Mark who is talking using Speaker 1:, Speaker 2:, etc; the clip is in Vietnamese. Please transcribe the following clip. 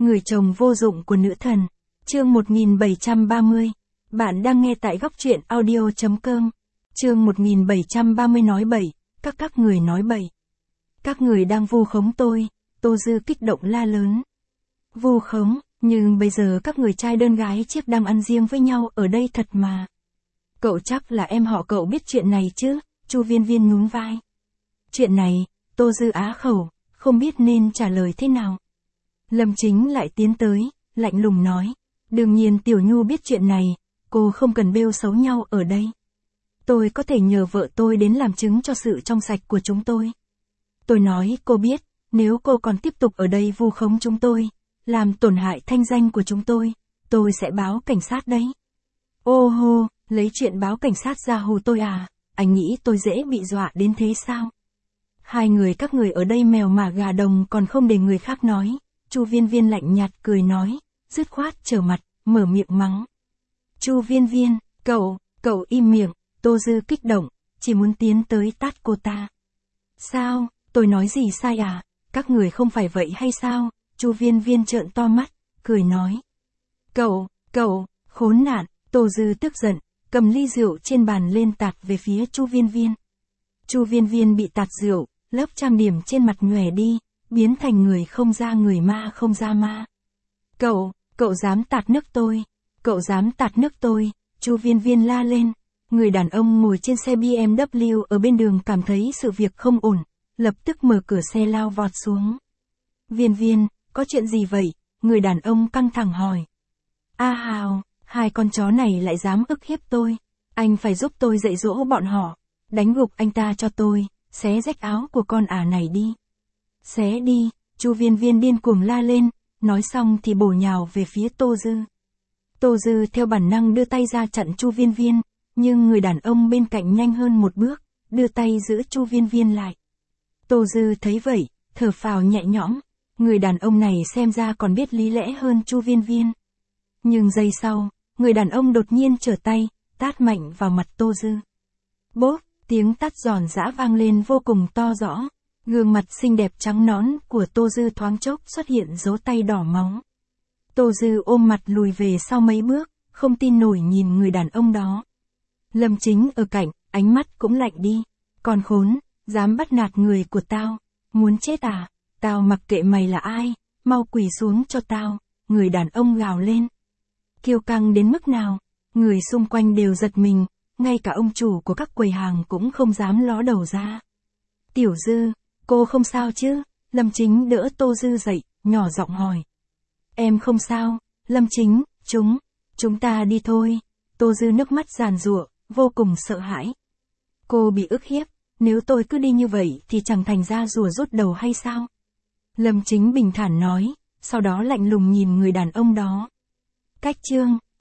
Speaker 1: Người chồng vô dụng của nữ thần. Chương 1730. Bạn đang nghe tại góc truyện audio.com. Chương 1730 nói bậy, các người nói bậy. Các người đang vu khống tôi, Tô Dư kích động la lớn. Vu khống, nhưng bây giờ các người trai đơn gái chiếc đang ăn riêng với nhau ở đây thật mà. Cậu chắc là em họ cậu biết chuyện này chứ, Chu Viên Viên nhún vai. Chuyện này, Tô Dư á khẩu, không biết nên trả lời thế nào. Lâm Chính lại tiến tới, lạnh lùng nói. Đương nhiên Tiểu Nhu biết chuyện này, cô không cần bêu xấu nhau ở đây. Tôi có thể nhờ vợ tôi đến làm chứng cho sự trong sạch của chúng tôi. Tôi nói cô biết, nếu cô còn tiếp tục ở đây vu khống chúng tôi, làm tổn hại thanh danh của chúng tôi sẽ báo cảnh sát đấy. Ô hô, lấy chuyện báo cảnh sát ra hù tôi à, anh nghĩ tôi dễ bị dọa đến thế sao? Hai người các người ở đây mèo mả gà đồng còn không để người khác nói. Chu Viên Viên lạnh nhạt cười nói, dứt khoát trở mặt, mở miệng mắng. Chu Viên Viên, cậu im miệng. Tô Dư kích động, chỉ muốn tiến tới tát cô ta. Sao, tôi nói gì sai à, các người không phải vậy hay sao? Chu Viên Viên trợn to mắt, cười nói. Cậu, khốn nạn. Tô Dư tức giận, cầm ly rượu trên bàn lên tạt về phía Chu Viên Viên. Chu Viên Viên bị tạt rượu, lớp trang điểm trên mặt nhòe đi, biến thành người không ra người ma không ra ma. Cậu dám tạt nước tôi, cậu dám tạt nước tôi, Chu Viên Viên la lên. Người đàn ông ngồi trên xe BMW ở bên đường cảm thấy sự việc không ổn, lập tức mở cửa xe lao vọt xuống. Viên Viên, có chuyện gì vậy? Người đàn ông căng thẳng hỏi. A Hào, hai con chó này lại dám ức hiếp tôi. Anh phải giúp tôi dạy dỗ bọn họ. Đánh gục anh ta cho tôi, xé rách áo của con ả này đi. Xé đi, Chu Viên Viên điên cuồng la lên, nói xong thì bổ nhào về phía Tô Dư. Tô Dư theo bản năng đưa tay ra chặn Chu Viên Viên, nhưng người đàn ông bên cạnh nhanh hơn một bước, đưa tay giữ Chu Viên Viên lại. Tô Dư thấy vậy, thở phào nhẹ nhõm, người đàn ông này xem ra còn biết lý lẽ hơn Chu Viên Viên. Nhưng giây sau, người đàn ông đột nhiên trở tay, tát mạnh vào mặt Tô Dư. Bốp, tiếng tát giòn giã vang lên vô cùng to rõ, gương mặt xinh đẹp trắng nõn của Tô Dư thoáng chốc xuất hiện dấu tay đỏ máu. Tô Dư ôm mặt lùi về sau mấy bước, không tin nổi nhìn người đàn ông đó. Lâm Chính ở cạnh, ánh mắt cũng lạnh đi. Còn khốn, dám bắt nạt người của tao, muốn chết à? Tao mặc kệ mày là ai, mau quỳ xuống cho tao, người đàn ông gào lên. Kiêu căng đến mức nào, người xung quanh đều giật mình, ngay cả ông chủ của các quầy hàng cũng không dám ló đầu ra. Tiểu Dư, cô không sao chứ? Lâm Chính đỡ Tô Dư dậy, nhỏ giọng hỏi. Em không sao, Lâm Chính, chúng ta đi thôi. Tô Dư nước mắt giàn giụa, vô cùng sợ hãi. Cô bị ức hiếp, nếu tôi cứ đi như vậy thì chẳng thành ra rùa rút đầu hay sao? Lâm Chính bình thản nói, sau đó lạnh lùng nhìn người đàn ông đó. Cách chương